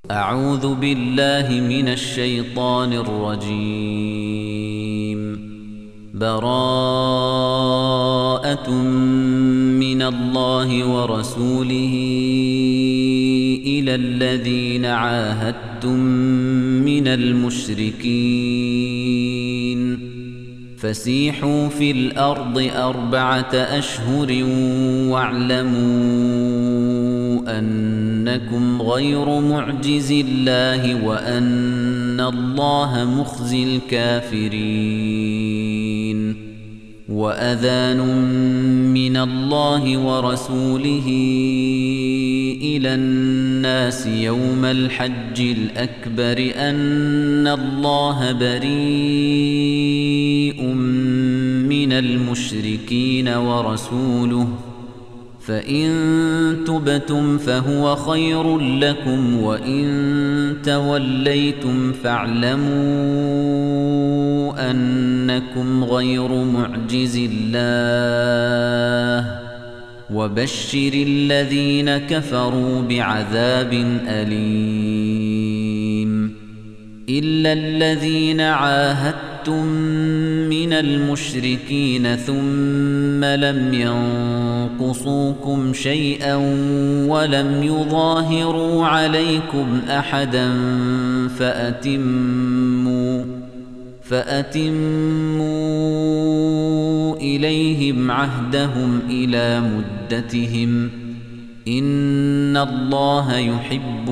أعوذ بالله من الشيطان الرجيم. براءة من الله ورسوله إلى الذين عاهدتم من المشركين فسيحوا في الأرض 4 أشهر واعلموا أنكم غير معجز الله وأن الله مخزي الكافرين. وأذان من الله ورسوله إلى الناس يوم الحج الأكبر أن الله بريء من المشركين ورسوله فإن تبتم فهو خير لكم وإن توليتم فاعلموا أنكم غير معجز الله وبشر الذين كفروا بعذاب أليم. إلا الذين عاهدتم من المشركين ثم لم ينقصوكم شيئا ولم يظاهروا عليكم أحدا فأتموا إليهم عهدهم إلى مدتهم إن الله يحب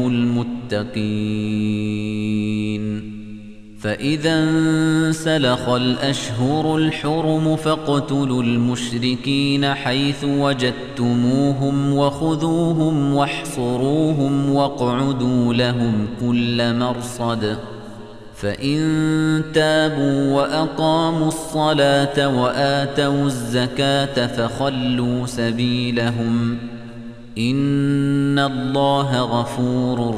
المتقين. فإذا انسلخ الأشهر الحرم فاقتلوا المشركين حيث وجدتموهم وخذوهم واحصروهم واقعدوا لهم كل مرصد فإن تابوا وأقاموا الصلاة وآتوا الزكاة فخلوا سبيلهم إن الله غفور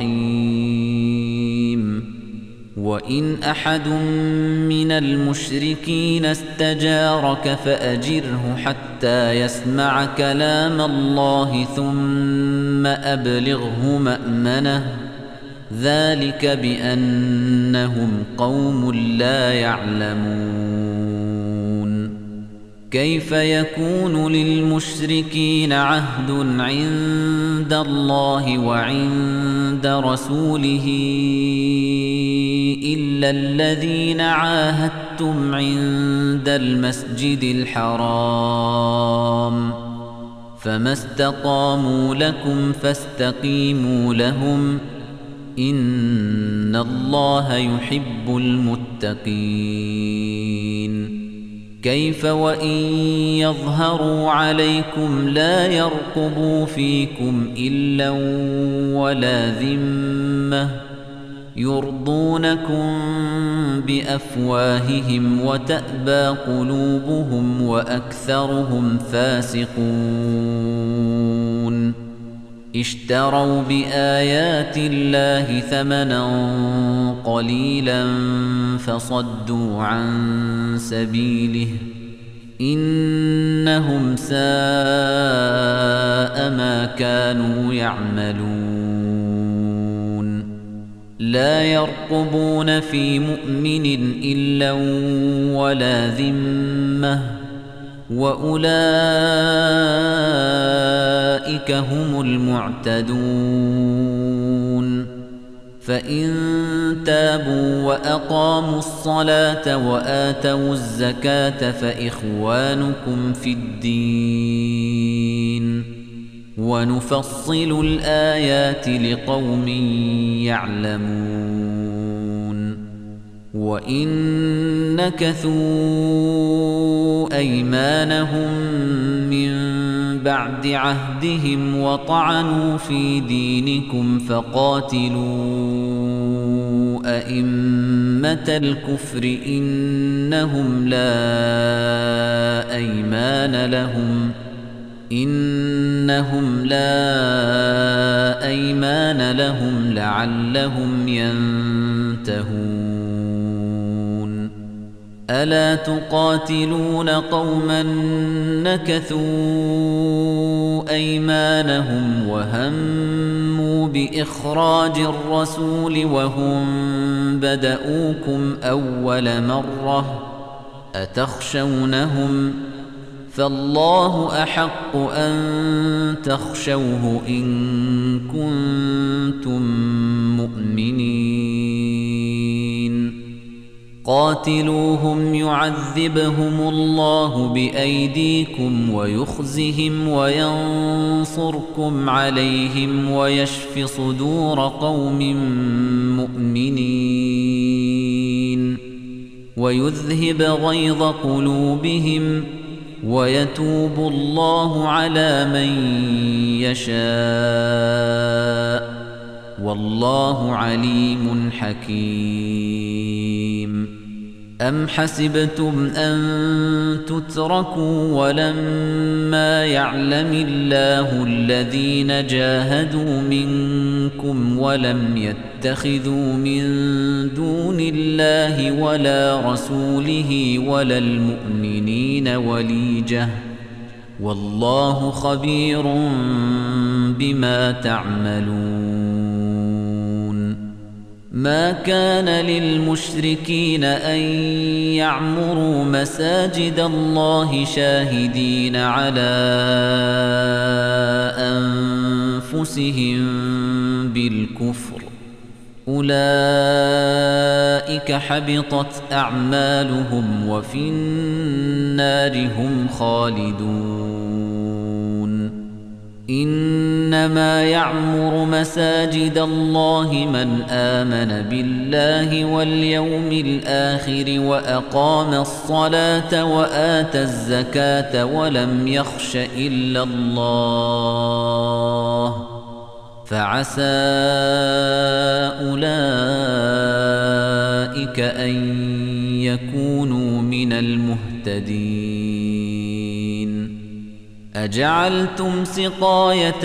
رحيم. وإن أحد من المشركين استجارك فأجره حتى يسمع كلام الله ثم أبلغه مأمنه ذلك بأنهم قوم لا يعلمون. كيف يكون للمشركين عهد عند الله وعند رسوله إلا الذين عاهدتم عند المسجد الحرام فما استقاموا لكم فاستقيموا لهم إن الله يحب المتقين. كيف وإن يظهروا عليكم لا يرقبوا فيكم إلا ولا ذمة يرضونكم بأفواههم وتأبى قلوبهم وأكثرهم فاسقون. اشتروا بآيات الله ثمنا قليلا فصدوا عن سبيله إنهم ساء ما كانوا يعملون. لا يرقبون في مؤمن إلا ولا ذمة وأولئك هم المعتدون. فإن تابوا وأقاموا الصلاة وآتوا الزكاة فإخوانكم في الدين ونفصل الآيات لقوم يعلمون. وإن نكثوا أيمانهم من بعد عهدهم وطعنوا في دينكم فقاتلوا أئمة الكفر إنهم لا أيمان لهم لعلهم ينتهون. ألا تقاتلون قوما نكثوا أيمانهم وهموا بإخراج الرسول وهم بدؤوكم أول مرة أتخشونهم فالله أحق أن تخشوه إن كنتم مؤمنين قاتلوهم يعذبهم الله بأيديكم ويخزهم وينصركم عليهم ويشف صدور قوم مؤمنين ويذهب غيظ قلوبهم ويتوب الله على من يشاء والله عليم حكيم أم حسبتم أن تتركوا ولما يعلم الله الذين جاهدوا منكم ولم يتخذوا من دون الله ولا رسوله ولا المؤمنين وليجة والله خبير بما تعملون ما كان للمشركين أن يعمروا مساجد الله شاهدين على أنفسهم بالكفر أولئك حبطت أعمالهم وفي النار هم خالدون إنما يعمر مساجد الله من آمن بالله واليوم الآخر وأقام الصلاة وآتى الزكاة ولم يخش إلا الله فعسى أولئك أن يكونوا من المهتدين أجعلتم سقاية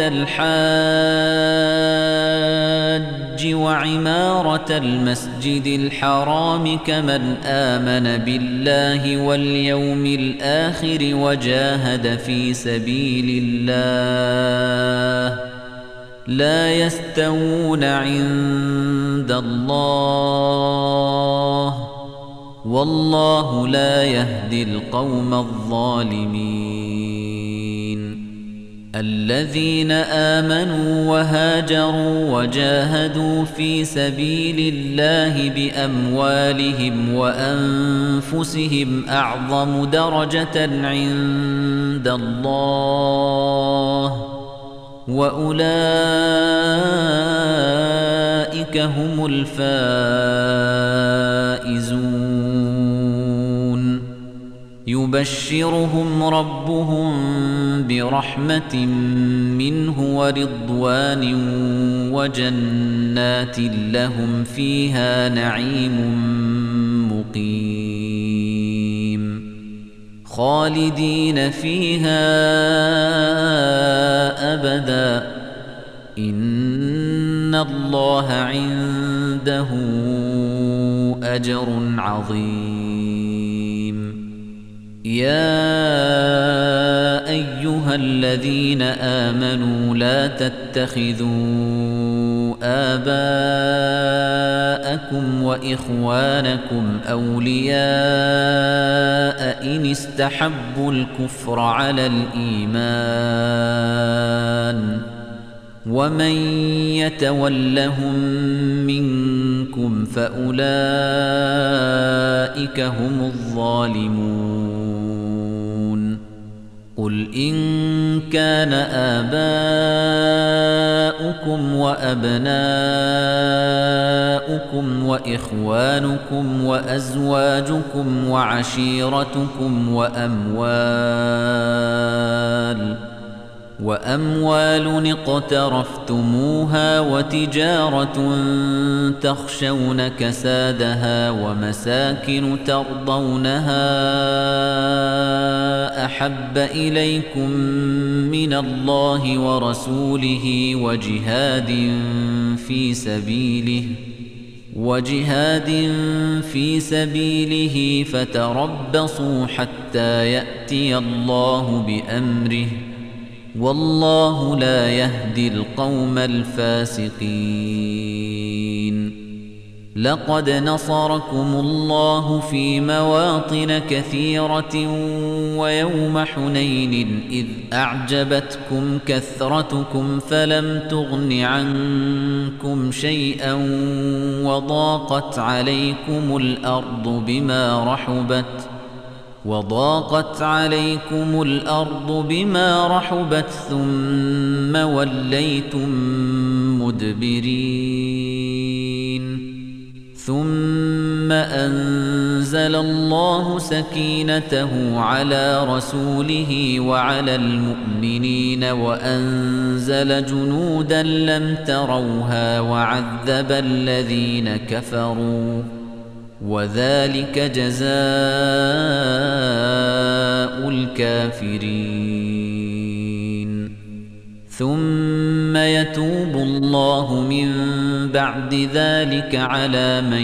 الحاج وعمارة المسجد الحرام كمن آمن بالله واليوم الآخر وجاهد في سبيل الله لا يستوون عند الله والله لا يهدي القوم الظالمين الذين آمنوا وهاجروا وجاهدوا في سبيل الله بأموالهم وأنفسهم أعظم درجة عند الله وأولئك هم الفائزون يبشرهم ربهم برحمة منه ورضوان وجنات لهم فيها نعيم مقيم خالدين فيها أبدا إن الله عنده أجر عظيم يا أيها الذين آمنوا لا تتخذوا آباءكم وإخوانكم أولياء إن استحبوا الكفر على الإيمان ومن يتولهم منكم فأولئك هم الظالمون قل إن كان آباؤكم وأبناؤكم وإخوانكم وأزواجكم وعشيرتكم وأموال اقترفتموها وتجارة تخشون كسادها ومساكن ترضونها أحب إليكم من الله ورسوله وجهاد في سبيله فتربصوا حتى يأتي الله بأمره والله لا يهدي القوم الفاسقين. لقد نصركم الله في مواطن كثيرة ويوم حنين إذ أعجبتكم كثرتكم فلم تغن عنكم شيئا وضاقت عليكم الأرض بما رحبت ثم وليتم مدبرين. ثم أنزل الله سكينته على رسوله وعلى المؤمنين وأنزل جنودا لم تروها وعذب الذين كفروا وذلك جزاء الكافرين. ثم يتوب الله من بعد ذلك على من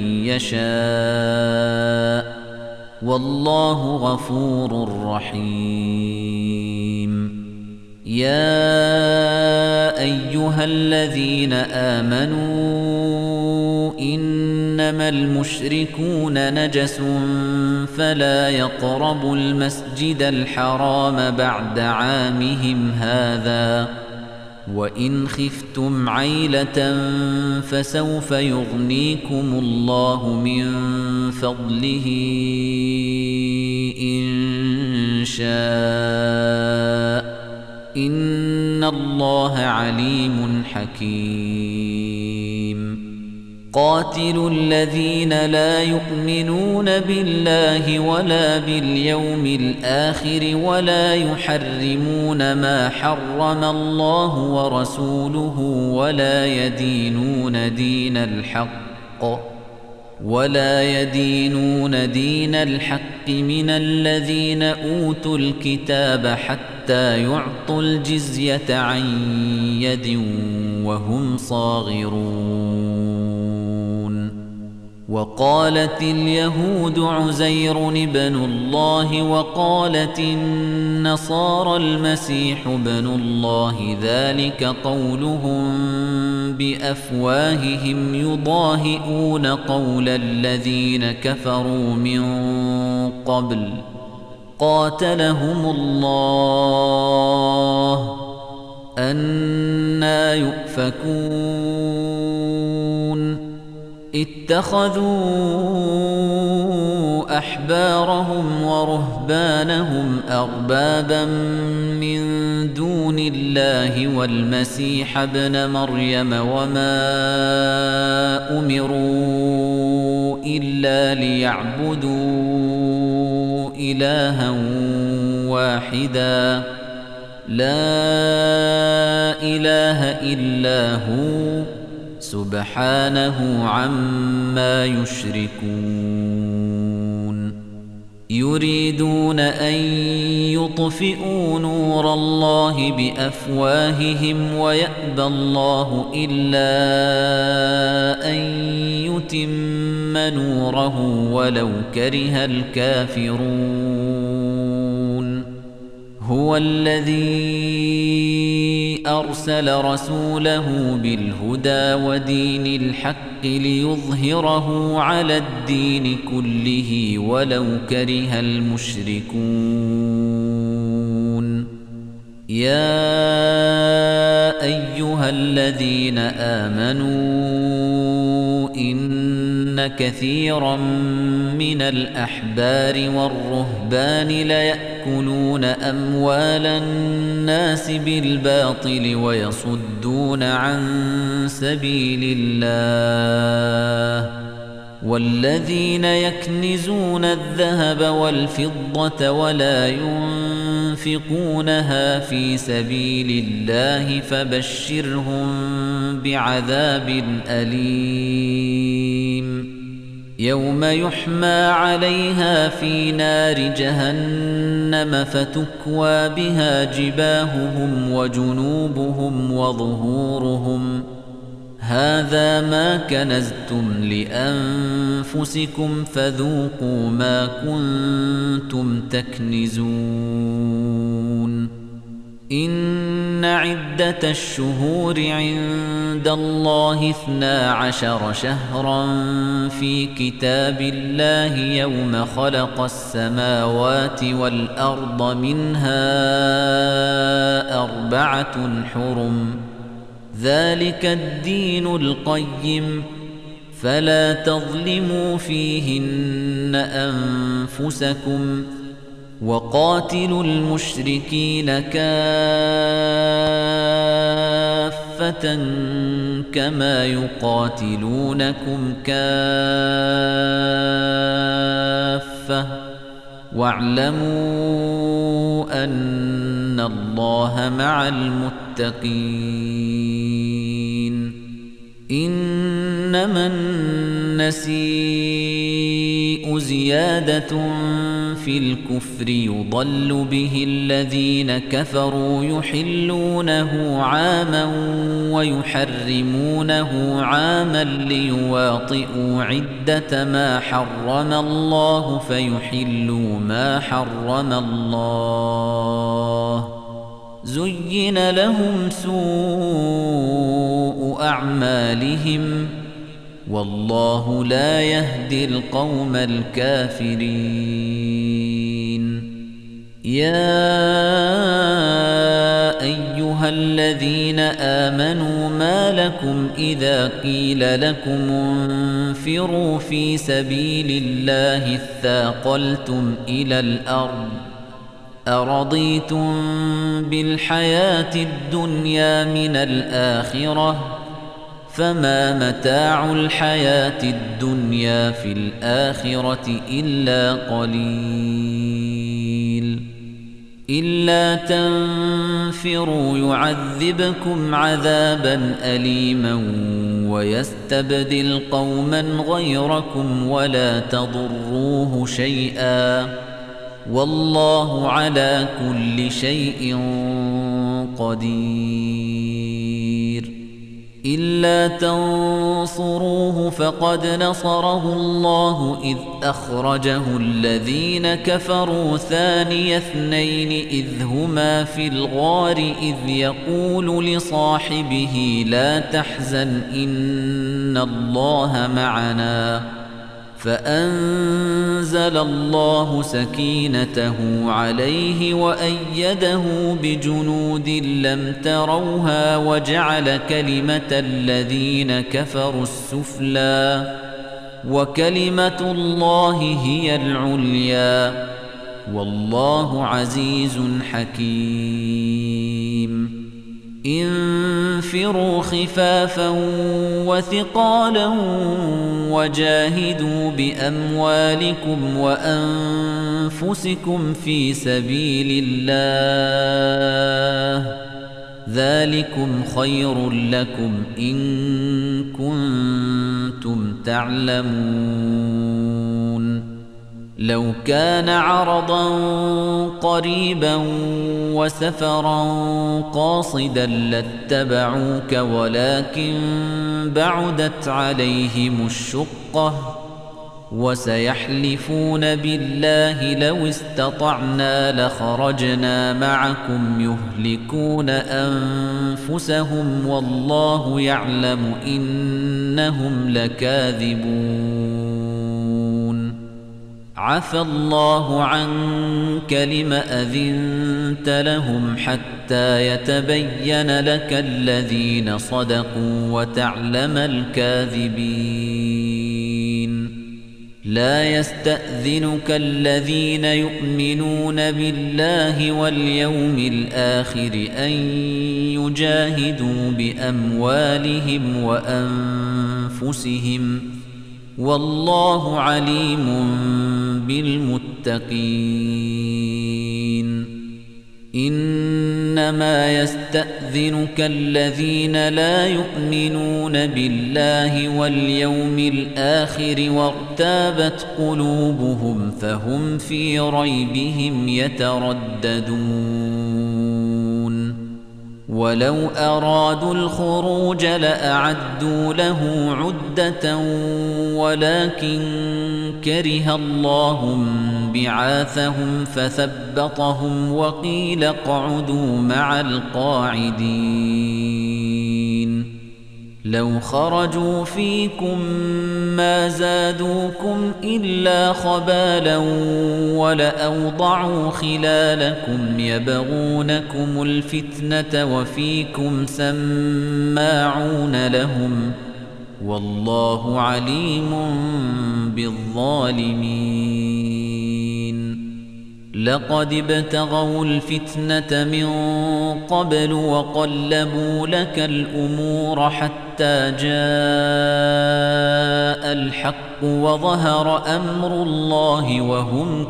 يشاء والله غفور رحيم. يا أيها الذين آمنوا إنما المشركون نجس فلا يقربوا المسجد الحرام بعد عامهم هذا وإن خفتم عيلة فسوف يغنيكم الله من فضله إن شاء إن الله عليم حكيم. قاتلوا الذين لا يؤمنون بالله ولا باليوم الآخر ولا يحرمون ما حرم الله ورسوله ولا يدينون دين الحق من الذين أوتوا الكتاب حتى يعطوا الجزية عن يد وهم صاغرون. وقالت اليهود عزير ابن الله وقالت النصارى المسيح ابن الله ذلك قولهم بأفواههم يضاهئون قول الذين كفروا من قبل قاتلهم الله أنى يؤفكون. اتخذوا أحبارهم ورهبانهم أربابا من دون الله والمسيح ابن مريم وما أمروا إلا ليعبدوا إلها واحدا لا إله إلا هو سبحانه عما يشركون. يريدون أن يطفئوا نور الله بأفواههم ويأبى الله إلا أن يتم نوره ولو كره الكافرون. هو الذي أرسل رسوله بالهدى ودين الحق ليظهره على الدين كله ولو كره المشركون. يا أيها الذين آمنوا إن كثيرا من الأحبار والرهبان ليأكلون أموال الناس بالباطل ويصدون عن سبيل الله والذين يكنزون الذهب والفضة ولا ينفقونها في سبيل الله فبشرهم بعذاب أليم. يوم يحمى عليها في نار جهنم فتكوى بها جباههم وجنوبهم وظهورهم هذا ما كنزتم لأنفسكم فذوقوا ما كنتم تكنزون. إن عدة الشهور عند الله 12 شهرا في كتاب الله يوم خلق السماوات والأرض منها 4 حرم ذلك الدين القيم فلا تظلموا فيهن أنفسكم وقاتلوا المشركين كافة كما يقاتلونكم كافة واعلموا أن الله مع المتقين إنما النسيء زيادة في الكفر يضل به الذين كفروا يحلونه عاما ويحرمونه عاما ليواطئوا عدة ما حرم الله فيحلوا ما حرم الله زين لهم سوء أعمالهم والله لا يهدي القوم الكافرين يا أيها الذين آمنوا ما لكم إذا قيل لكم انفروا في سبيل الله اثاقلتم إلى الأرض أرضيتم بالحياة الدنيا من الآخرة فما متاع الحياة الدنيا في الآخرة إلا قليل إلا تنفروا يعذبكم عذابا أليما ويستبدل قوما غيركم ولا تضروه شيئا والله على كل شيء قدير إلا تنصروه فقد نصره الله إذ أخرجه الذين كفروا ثاني اثنين إذ هما في الغار إذ يقول لصاحبه لا تحزن إن الله معنا فأنزل الله سكينته عليه وأيده بجنود لم تروها وجعل كلمة الذين كفروا السفلى وكلمة الله هي العليا والله عزيز حكيم انفروا خفافا وثقالا وجاهدوا بأموالكم وأنفسكم في سبيل الله ذلكم خير لكم إن كنتم تعلمون لو كان عرضا قريبا وسفرا قاصدا لاتبعوك ولكن بعدت عليهم الشقة وسيحلفون بالله لو استطعنا لخرجنا معكم يهلكون أنفسهم والله يعلم إنهم لكاذبون عفى الله عنك لم أذنت لهم حتى يتبين لك الذين صدقوا وتعلم الكاذبين لا يستأذنك الذين يؤمنون بالله واليوم الآخر أن يجاهدوا بأموالهم وأنفسهم والله عليم بالمتقين إنما يستأذنك الذين لا يؤمنون بالله واليوم الآخر وارتابت قلوبهم فهم في ريبهم يترددون ولو أرادوا الخروج لأعدوا له عدة ولكن كره الله بعاثهم فثبطهم وقيل اقعدوا مع القاعدين لو خرجوا فيكم ما زادوكم إلا خبالا ولأوضعوا خلالكم يبغونكم الفتنة وفيكم سماعون لهم والله عليم بالظالمين لقد ابتغوا الفتنة من قبل وقلبوا لك الأمور حتى جاء الحق وظهر أمر الله وهم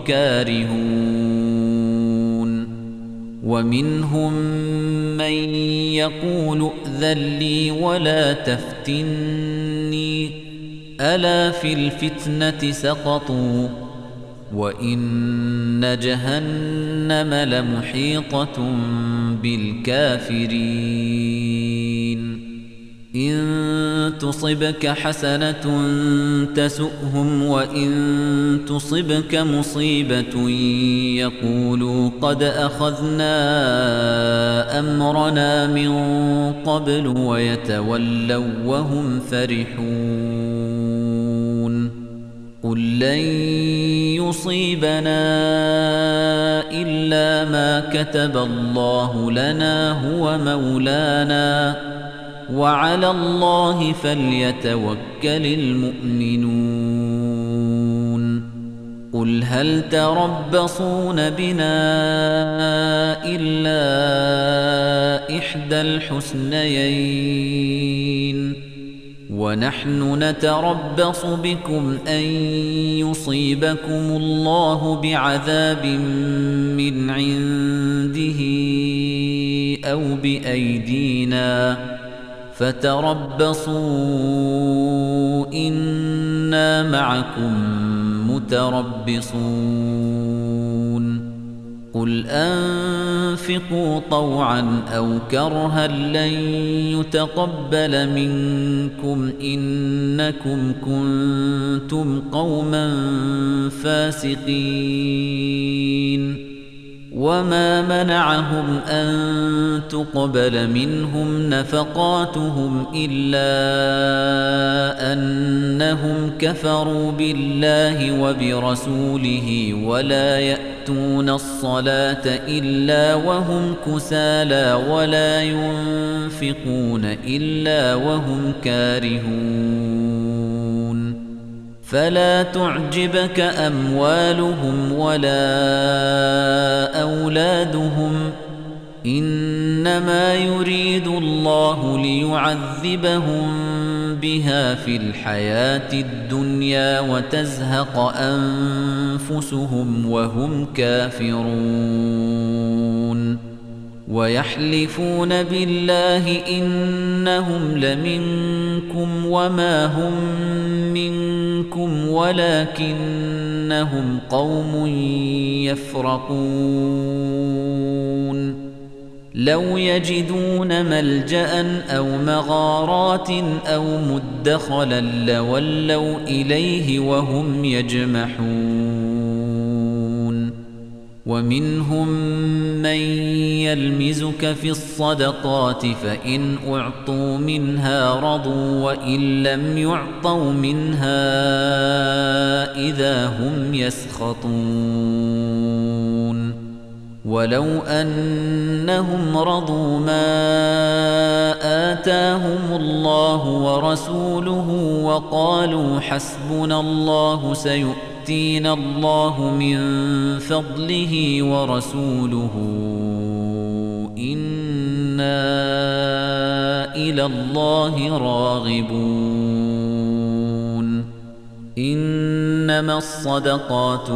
كارهون ومنهم من يقول ائذن لي ولا تفتني ألا في الفتنة سقطوا وإن جهنم لمحيطة بالكافرين إن تصبك حسنة تسؤهم وإن تصبك مصيبة يقولوا قد أخذنا أمرنا من قبل ويتولوا وهم فرحون قل لن يصيبنا إلا ما كتب الله لنا هو مولانا وعلى الله فليتوكل المؤمنون قل هل تربصون بنا إلا إحدى الحسنيين ونحن نتربص بكم أن يصيبكم الله بعذاب من عنده أو بأيدينا فتربصوا إنا معكم متربصون قل أنفقوا طوعا أو كرها لن يتقبل منكم إنكم كنتم قوما فاسقين وما منعهم أن تقبل منهم نفقاتهم إلا أنهم كفروا بالله وبرسوله ولا يأتون الصلاة إلا وهم كسالى ولا ينفقون إلا وهم كارهون فلا تعجبك أموالهم ولا أولادهم إنما يريد الله ليعذبهم بها في الحياة الدنيا وتزهق أنفسهم وهم كافرون ويحلفون بالله إنهم لمنكم وما هم منكم ولكنهم قوم يفرقون لو يجدون ملجأ أو مغارات أو مدخلا لولوا إليه وهم يجمحون ومنهم من يلمزك في الصدقات فإن أعطوا منها رضوا وإن لم يعطوا منها إذا هم يسخطون ولو أنهم رضوا ما آتاهم الله ورسوله وقالوا حسبنا الله سيؤتينا الله من فضله ورسوله إنا إلى الله راغبون إنما الصدقات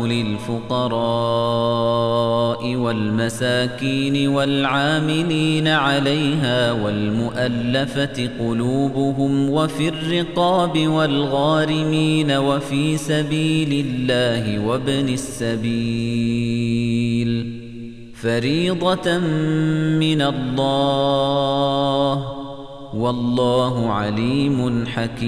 للفقراء والمساكين والعاملين عليها والمؤلفة قلوبهم وفي الرقاب والغارمين وفي سبيل الله وابن السبيل فريضة من الله والله عليم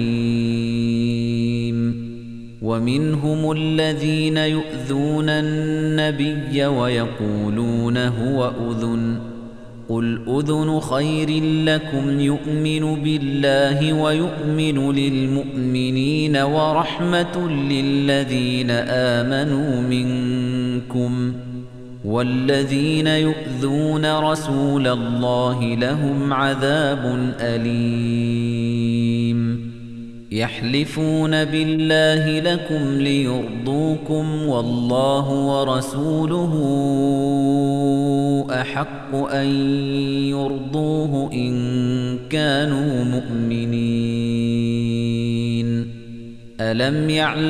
حكيم ومنهم الذين يؤذون النبي ويقولون هو أذن قل أذن خير لكم يؤمن بالله ويؤمن للمؤمنين ورحمة للذين آمنوا منكم والذين يؤذون رسول الله لهم عذاب أليم يحلفون بالله لكم ليرضوكم والله ورسوله أحق أن يرضوه إن كانوا مؤمنين ألم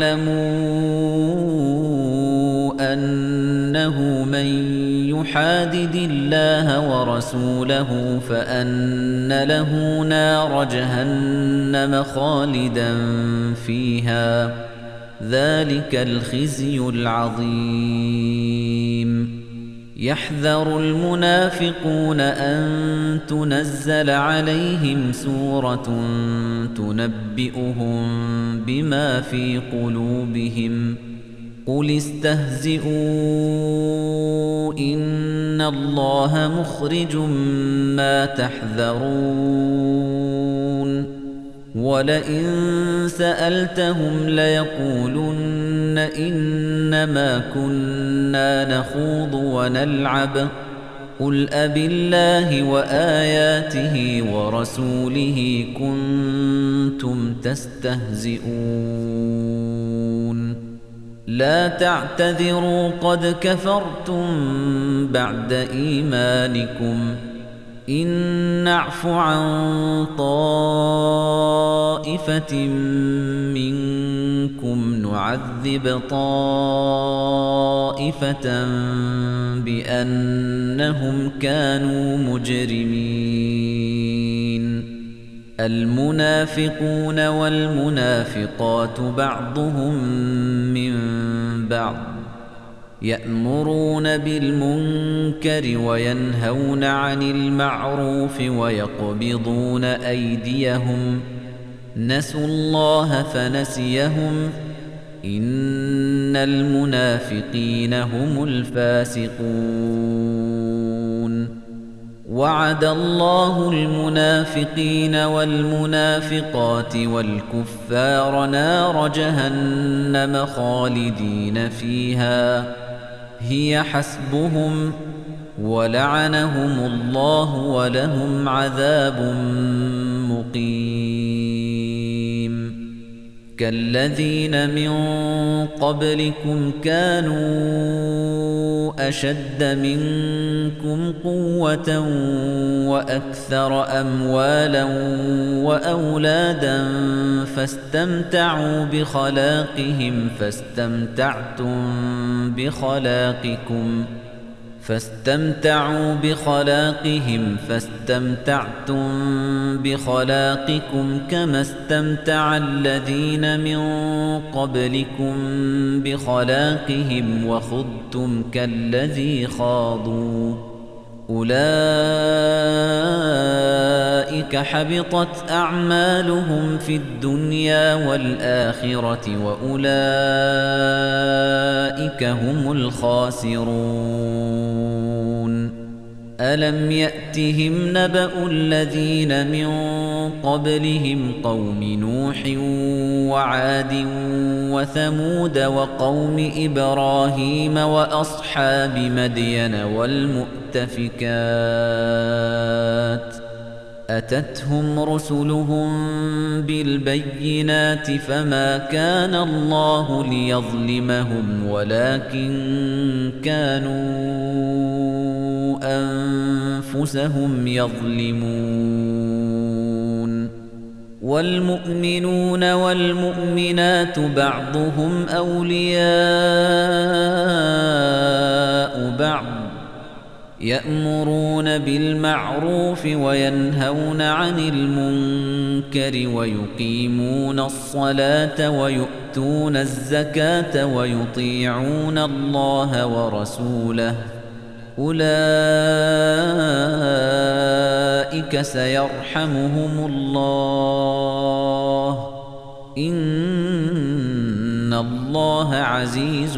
يعلموا أنه من يحادد الله ورسوله فأن له نار جهنم خالدا فيها ذلك الخزي العظيم يحذر المنافقون أن تنزل عليهم سورة تنبئهم بما في قلوبهم قل استهزئوا إن الله مخرج ما تحذرون ولئن سألتهم ليقولن إنما كنا نخوض ونلعب قل أبالله وآياته ورسوله كنتم تستهزئون لا تعتذروا قد كفرتم بعد إيمانكم إن نعف عن طائفة منكم نعذب طائفة بأنهم كانوا مجرمين المنافقون والمنافقات بعضهم من بعض يأمرون بالمنكر وينهون عن المعروف ويقبضون أيديهم نسوا الله فنسيهم إن المنافقين هم الفاسقون وعد الله المنافقين والمنافقات والكفار نار جهنم خالدين فيها هي حسبهم ولعنهم الله ولهم عذاب مقيم كالذين من قبلكم كانوا أشد منكم قوة وأكثر أموالا وأولادا فاستمتعوا بخلاقهم فاستمتعوا فاستمتعتم بخلاقكم كما استمتع الذين من قبلكم بخلاقهم وخضتم كالذي خاضوا أولئك حبطت أعمالهم في الدنيا والآخرة وأولئك هم الخاسرون ألم يأتهم نبأ الذين من قبلهم قوم نوح وعاد وثمود وقوم إبراهيم وأصحاب مدين والمؤتفكات أتتهم رسلهم بالبينات فما كان الله ليظلمهم ولكن كانوا أنفسهم يظلمون والمؤمنون والمؤمنات بعضهم أولياء بعض يأمرون بالمعروف وينهون عن المنكر ويقيمون الصلاة ويؤتون الزكاة ويطيعون الله ورسوله أولئك سيرحمهم الله إن الله عزيز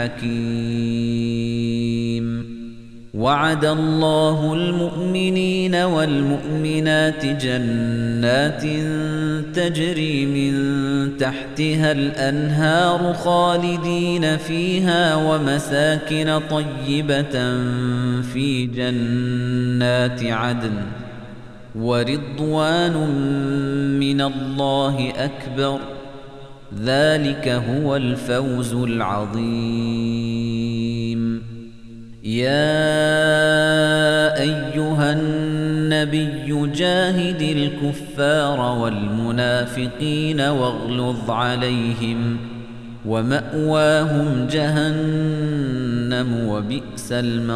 حكيم وعد الله المؤمنين والمؤمنات جنات تجري من تحتها الأنهار خالدين فيها ومساكن طيبة في جنات عدن ورضوان من الله أكبر ذلك هو الفوز العظيم يا أيها النبي جاهد الكفار والمنافقين واغلظ عليهم ومأواهم جهنم وبئس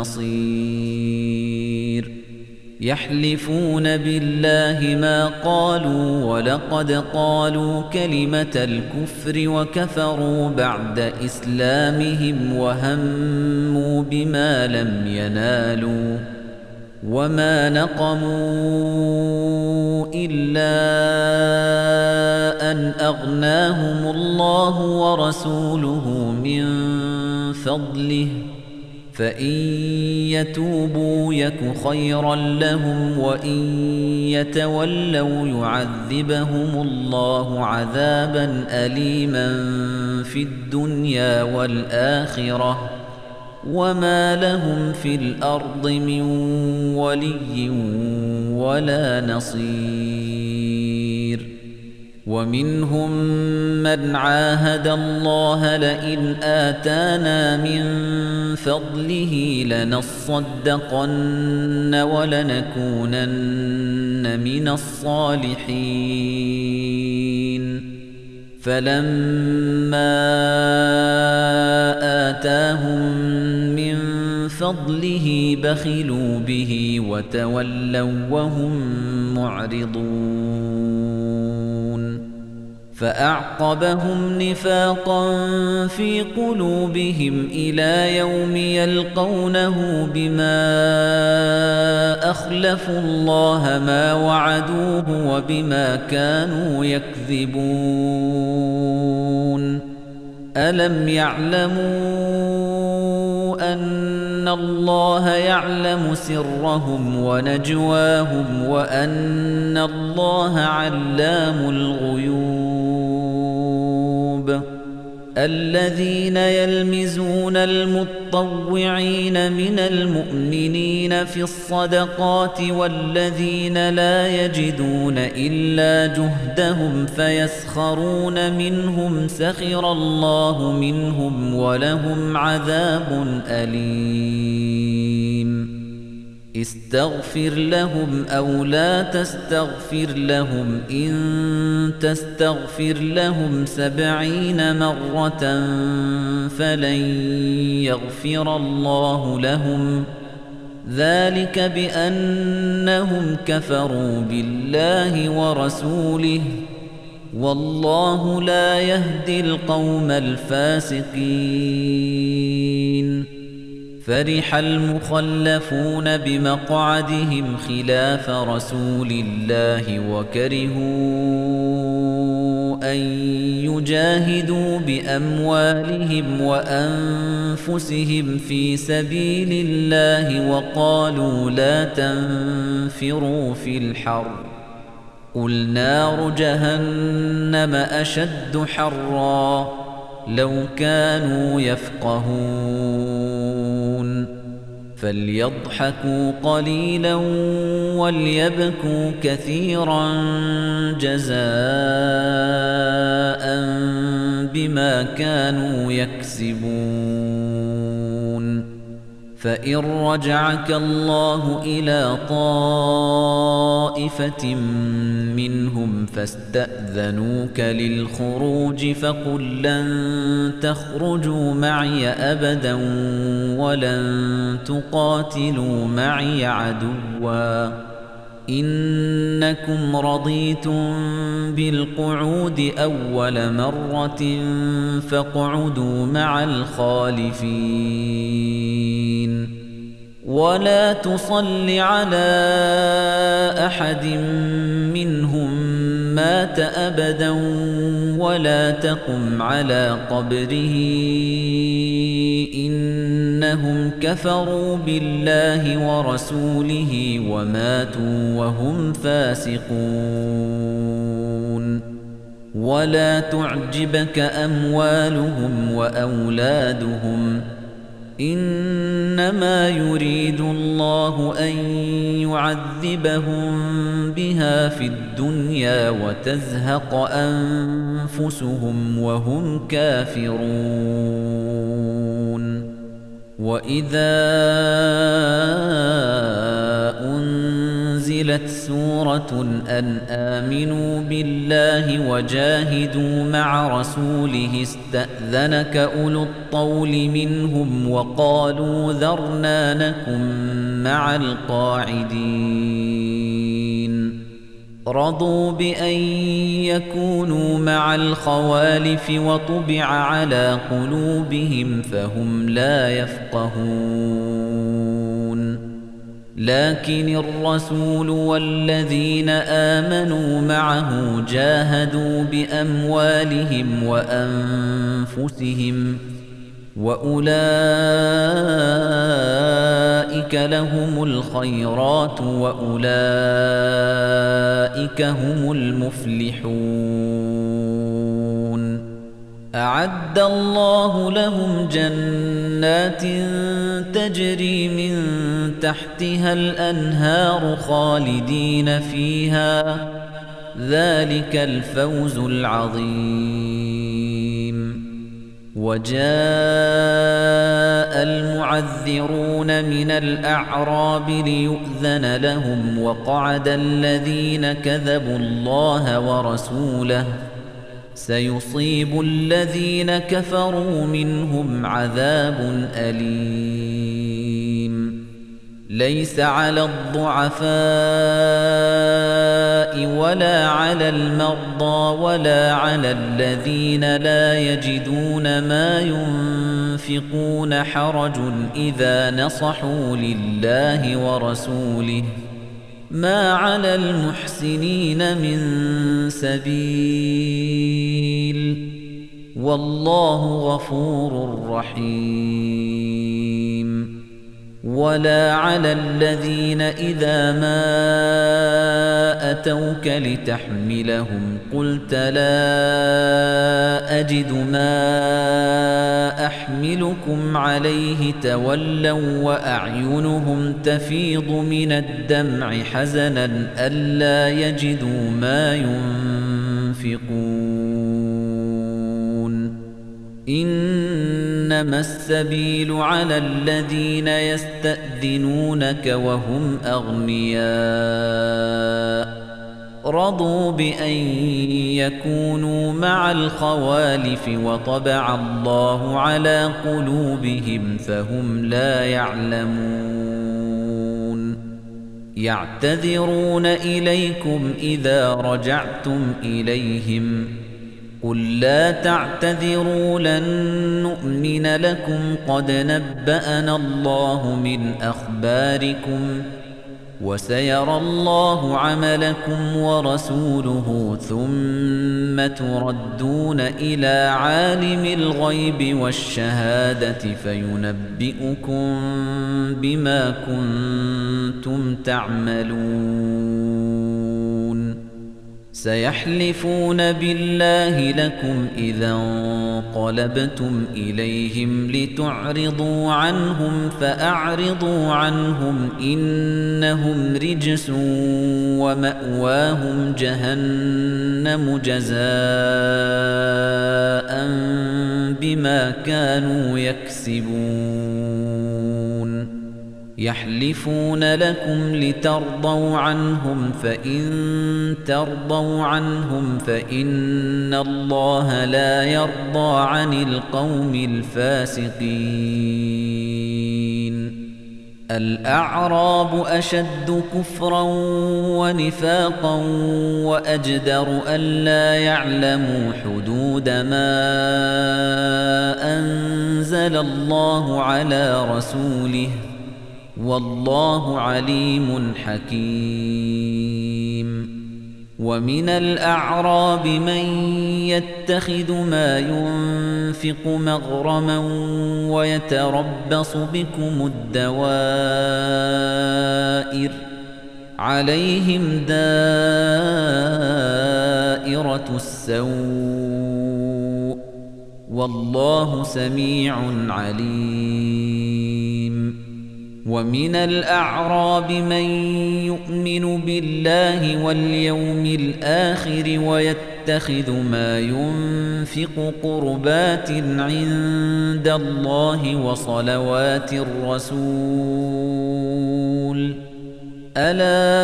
المصير يحلفون بالله ما قالوا ولقد قالوا كلمة الكفر وكفروا بعد إسلامهم وهموا بما لم ينالوا وما نقموا إلا أن أغناهم الله ورسوله من فضله فإن يتوبوا يك خيرا لهم وإن يتولوا يعذبهم الله عذابا أليما في الدنيا والآخرة وما لهم في الأرض من ولي ولا نصير ومنهم من عاهد الله لئن آتانا من فضله لنصدقن ولنكونن من الصالحين فلما آتاهم من فضله بخلوا به وتولوا وهم معرضون فأعقبهم نفاقا في قلوبهم إلى يوم يلقونه بما أخلفوا الله ما وعدوه وبما كانوا يكذبون ألم يعلموا أن الله يعلم سرهم ونجواهم وأن الله علام الغيوب الذين يلمزون المتطوعين من المؤمنين في الصدقات والذين لا يجدون إلا جهدهم فيسخرون منهم سخر الله منهم ولهم عذاب أليم استغفر لهم أو لا تستغفر لهم إن تستغفر لهم 70 مرة فلن يغفر الله لهم ذلك بأنهم كفروا بالله ورسوله والله لا يهدي القوم الفاسقين فرح المخلفون بمقعدهم خلاف رسول الله وكرهوا أن يجاهدوا بأموالهم وأنفسهم في سبيل الله وقالوا لا تنفروا في الحر قل نار جهنم أشد حرا لو كانوا يفقهون فليضحكوا قليلا وليبكوا كثيرا جزاء بما كانوا يكسبون فإن رجعك الله إلى طائفة منهم فاستأذنوك للخروج فقل لن تخرجوا معي أبدا ولن تقاتلوا معي عدوا إنكم رضيتم بالقعود أول مرة فاقعدوا مع الخالفين ولا تصل على أحد منهم مات أبدا ولا تقم على قبره إنهم كفروا بالله ورسوله وماتوا وهم فاسقون ولا تعجبك أموالهم وأولادهم إنما يريد الله أن يعذبهم بها في الدنيا وتزهق أنفسهم وهم كافرون وإذا أنزلت سورة أن آمنوا بالله وجاهدوا مع رسوله استأذنك أولو الطول منهم وقالوا ذرنا نكن مع القاعدين رضوا بأن يكونوا مع الخوالف وطبع على قلوبهم فهم لا يفقهون لكن الرسول والذين آمنوا معه جاهدوا بأموالهم وأنفسهم وأولئك لهم الخيرات وأولئك هم المفلحون أعد الله لهم جنات تجري من تحتها الأنهار خالدين فيها ذلك الفوز العظيم وجاء المعذرون من الأعراب ليؤذن لهم وقعد الذين كذبوا الله ورسوله سيصيب الذين كفروا منهم عذاب أليم ليس على الضعفاء ولا على المرضى ولا على الذين لا يجدون ما ينفقون حرج إذا نصحوا لله ورسوله ما على المحسنين من سبيل والله غفور رحيم ولا على الذين إذا ما أتوك لتحملهم قلت لا أجد ما أحملكم عليه تولوا وأعينهم تفيض من الدمع حزنا ألا يجدوا ما ينفقون إنما السبيل على الذين يستأذنونك وهم أغنياء رضوا بأن يكونوا مع الخوالف وطبع الله على قلوبهم فهم لا يعلمون يعتذرون إليكم إذا رجعتم إليهم قل لا تعتذروا لن نؤمن لكم قد نبأنا الله من أخباركم وسيرى الله عملكم ورسوله ثم تردون إلى عالم الغيب والشهادة فينبئكم بما كنتم تعملون سيحلفون بالله لكم إذا انقلبتم إليهم لتعرضوا عنهم فأعرضوا عنهم إنهم رجس ومأواهم جهنم جزاء بما كانوا يكسبون يحلفون لكم لترضوا عنهم فإن ترضوا عنهم فإن الله لا يرضى عن القوم الفاسقين الأعراب أشد كفرا ونفاقا وأجدر ألا يعلموا حدود ما أنزل الله على رسوله والله عليم حكيم ومن الأعراب من يتخذ ما ينفق مغرما ويتربص بكم الدوائر عليهم دائرة السوء والله سميع عليم ومن الأعراب من يؤمن بالله واليوم الآخر ويتخذ ما ينفق قربات عند الله وصلوات الرسول ألا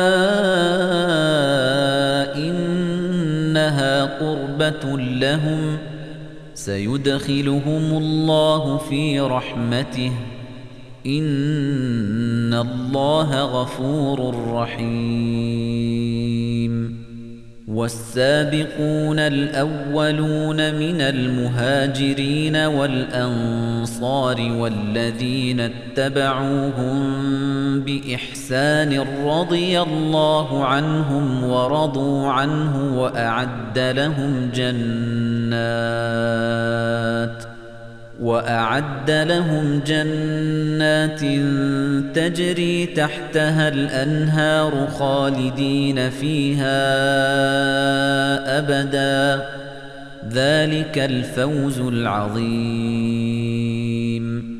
إنها قربة لهم سيدخلهم الله في رحمته إن الله غفور رحيم والسابقون الأولون من المهاجرين والأنصار والذين اتبعوهم بإحسان رضي الله عنهم ورضوا عنه وأعد لهم جنات تجري تحتها الأنهار خالدين فيها أبدا ذلك الفوز العظيم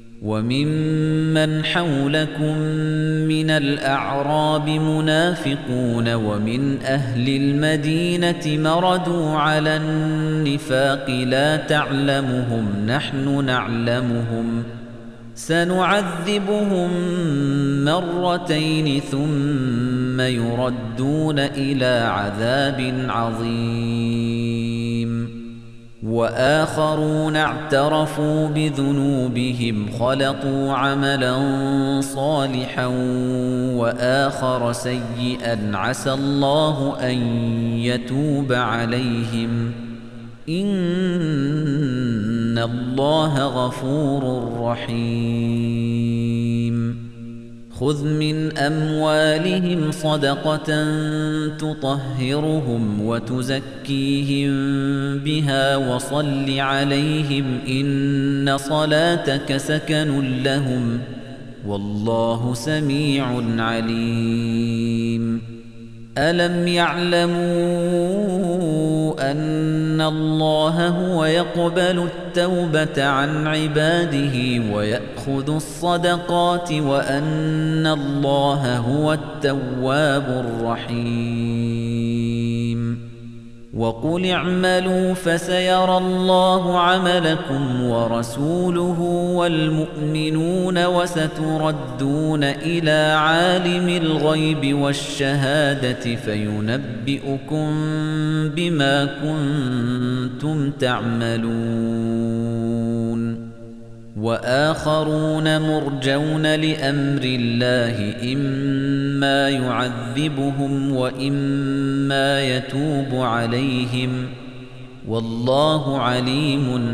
وممن حولكم من الأعراب منافقون ومن أهل المدينة مردوا على النفاق لا تعلمهم نحن نعلمهم سنعذبهم مرتين ثم يردون إلى عذاب عظيم وآخرون اعترفوا بذنوبهم خلطوا عملا صالحا وآخر سيئا عسى الله أن يتوب عليهم إن الله غفور رحيم خذ من أموالهم صدقة تطهرهم وتزكيهم بها وصل عليهم إن صلاتك سكن لهم والله سميع عليم ألم يعلموا أن الله هو يقبل التوبة عن عباده ويأخذ الصدقات وأن الله هو التواب الرحيم وقل اعملوا فسيرى الله عملكم ورسوله والمؤمنون وستردون إلى عالم الغيب والشهادة فينبئكم بما كنتم تعملون وآخرون مرجون لأمر الله إما يعذبهم وإما يتوب عليهم والله عليم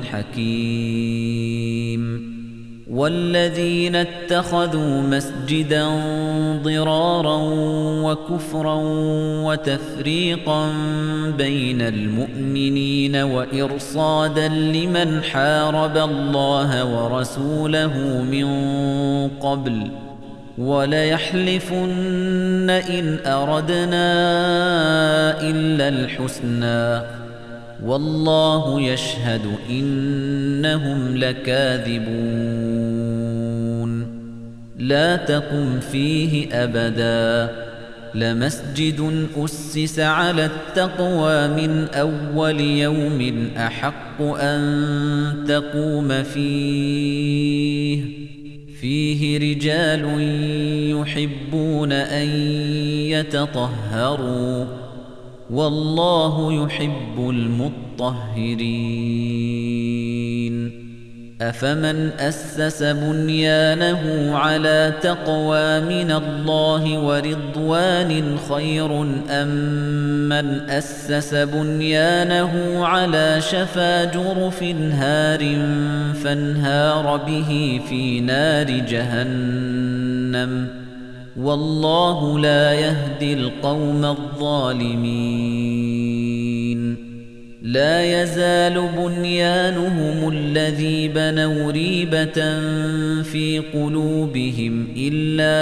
حكيم والذين اتخذوا مسجدا ضرارا وكفرا وتفريقا بين المؤمنين وإرصادا لمن حارب الله ورسوله من قبل وليحلفن إن أردنا إلا الحسنى والله يشهد إنهم لكاذبون لا تقم فيه أبدا لمسجد أسس على التقوى من أول يوم أحق أن تقوم فيه رجال يحبون أن يتطهروا والله يحب المطهرين أفمن أسس بنيانه على تقوى من الله ورضوان خير أم من أسس بنيانه على شفا جرف هار فانهار به في نار جهنم والله لا يهدي القوم الظالمين لا يزال بنيانهم الذي بنوا ريبة في قلوبهم إلا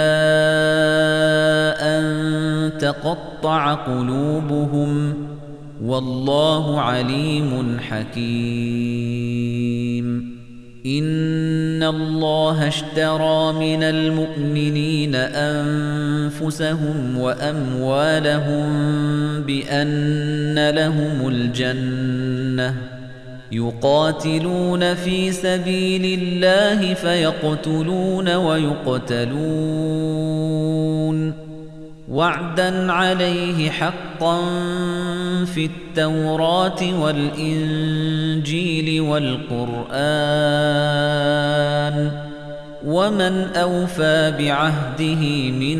أن تقطع قلوبهم والله عليم حكيم إن الله اشترى من المؤمنين أنفسهم وأموالهم بأن لهم الجنة يقاتلون في سبيل الله فيقتلون ويقتلون وعدا عليه حقا في التوراة والإنجيل والقرآن ومن أوفى بعهده من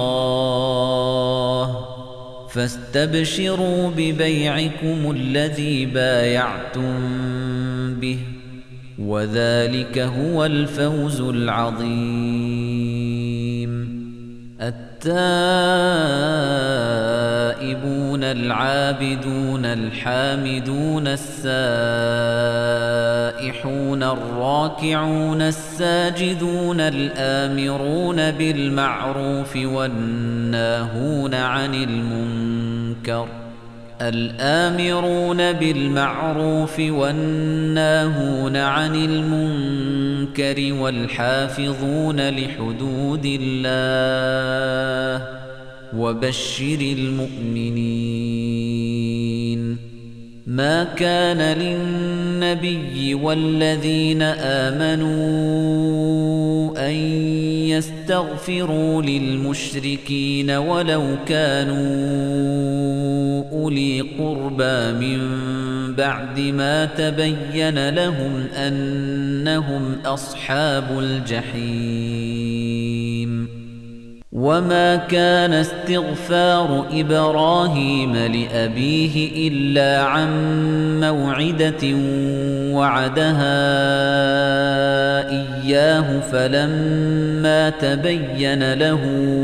الله فاستبشروا ببيعكم الذي بايعتم به وذلك هو الفوز العظيم التائبون العابدون الحامدون السائحون الراكعون الساجدون الآمرون بالمعروف والناهون عن المنكر والحافظون لحدود الله وبشر المؤمنين ما كان للنبي والذين آمنوا أن يستغفروا للمشركين ولو كانوا أولي قربى من بعد ما تبين لهم أنهم أصحاب الجحيم وما كان استغفار إبراهيم لأبيه إلا عن موعدة وعدها إياه فلما تبين له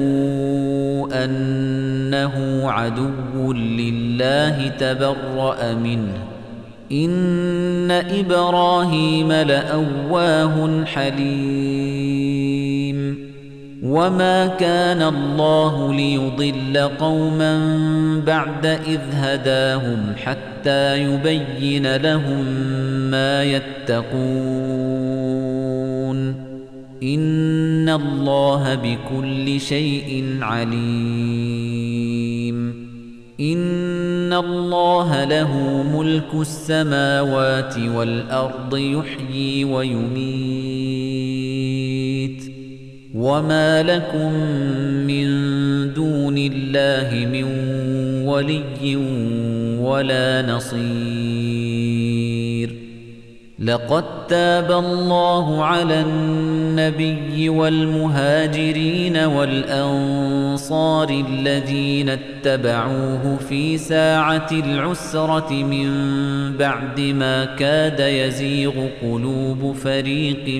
أنه عدو لله تبرأ منه إن إبراهيم لأواه حليم وما كان الله ليضل قوما بعد إذ هداهم حتى يبين لهم ما يتقون إن الله بكل شيء عليم إن الله له ملك السماوات والأرض يحيي ويميت وما لكم من دون الله من ولي ولا نصير لقد تاب الله على النبي والمهاجرين والأنصار الذين اتبعوه في ساعة العسرة من بعد ما كاد يزيغ قلوب فريق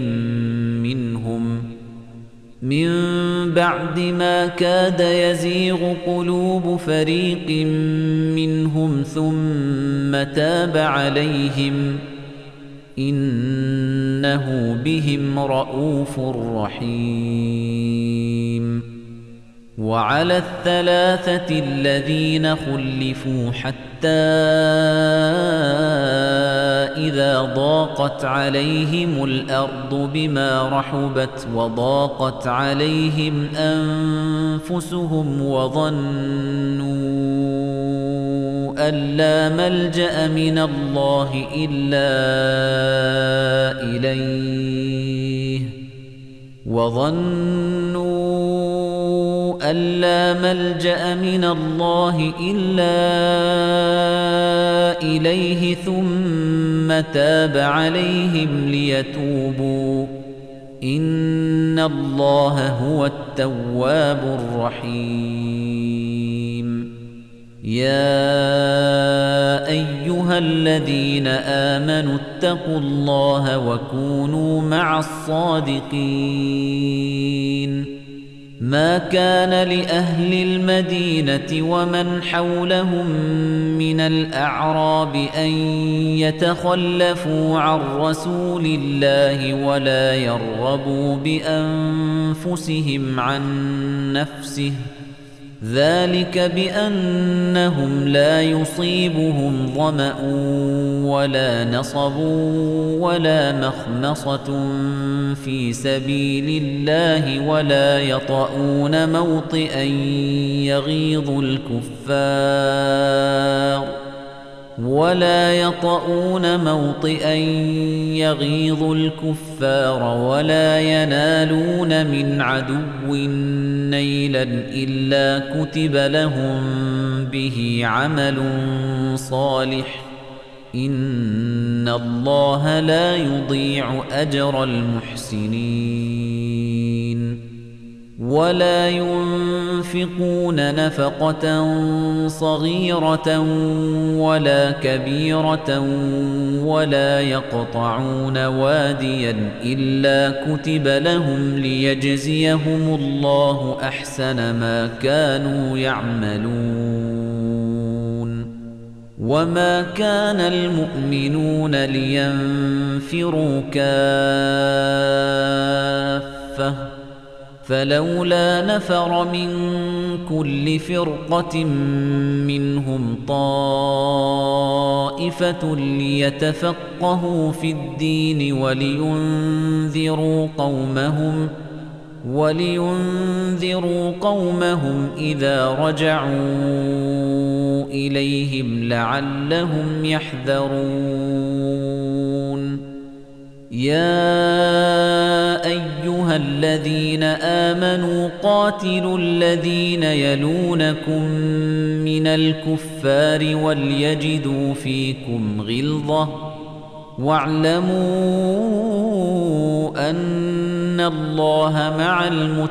منهم ثم تاب عليهم إنه بهم رؤوف رحيم وعلى الثلاثة الذين خلفوا حتى إذا ضاقت عليهم الأرض بما رحبت وضاقت عليهم أنفسهم وظنوا أن لا ملجأ من الله إلا إليه وظنوا أن لا ملجأ من الله إلا إليه ثم تاب عليهم ليتوبوا إن الله هو التواب الرحيم يا أيها الذين آمنوا اتقوا الله وكونوا مع الصادقين ما كان لأهل المدينة ومن حولهم من الأعراب أن يتخلفوا عن رسول الله ولا يرغبوا بأنفسهم عن نفسه ذلك بأنهم لا يصيبهم ظمأ ولا نصب ولا مخمصة في سبيل الله ولا يطؤون موطئا يغيظ الكفار ولا ينالون من عدو نيلا إلا كتب لهم به عمل صالح إن الله لا يضيع أجر المحسنين ولا ينفقون نفقة صغيرة ولا كبيرة ولا يقطعون واديا إلا كتب لهم ليجزيهم الله أحسن ما كانوا يعملون وما كان المؤمنون لينفروا كافة فلولا نفر من كل فرقة منهم طائفة ليتفقهوا في الدين ولينذروا قومهم إذا رجعوا إليهم لعلهم يحذرون يا أيها الذين آمنوا قاتلوا الذين يلونكم من الكفار وليجدوا فيكم غلظة واعلموا أن الله مع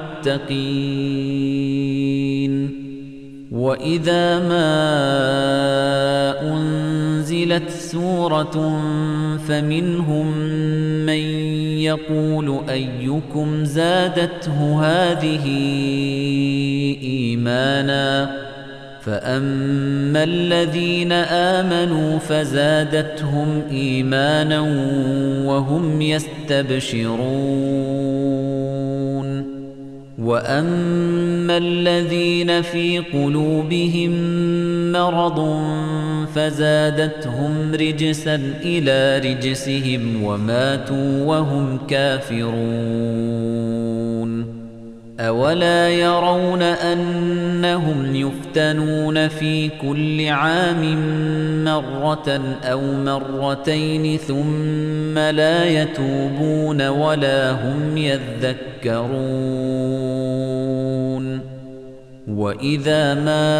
المتقين وإذا ما أنزلت سورة فمنهم من يقول أيكم زادته هذه إيمانا فأما الذين آمنوا فزادتهم إيمانا وهم يستبشرون وأما الذين في قلوبهم مرض فزادتهم رجسا إلى رجسهم وماتوا وهم كافرون أولا يرون أنهم يفتنون في كل عام مرة أو مرتين ثم لا يتوبون ولا هم يذكرون وإذا ما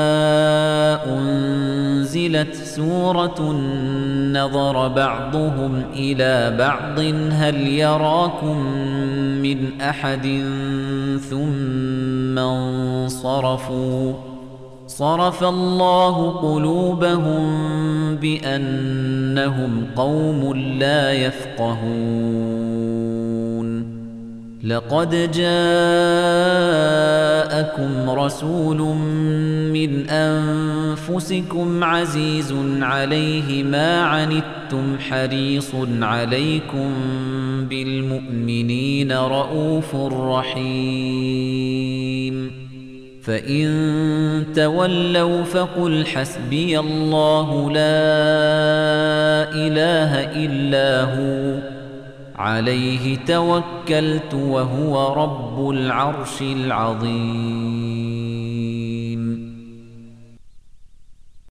أنزلت سورة نظر بعضهم إلى بعض هل يراكم من أحد ثم انصرفوا صرف الله قلوبهم بأنهم قوم لا يفقهون لقد جاءكم رسول من أنفسكم عزيز عليه ما عنتم حريص عليكم بالمؤمنين رؤوف رحيم فإن تولوا فقل حسبي الله لا إله إلا هو عليه توكلت وهو رب العرش العظيم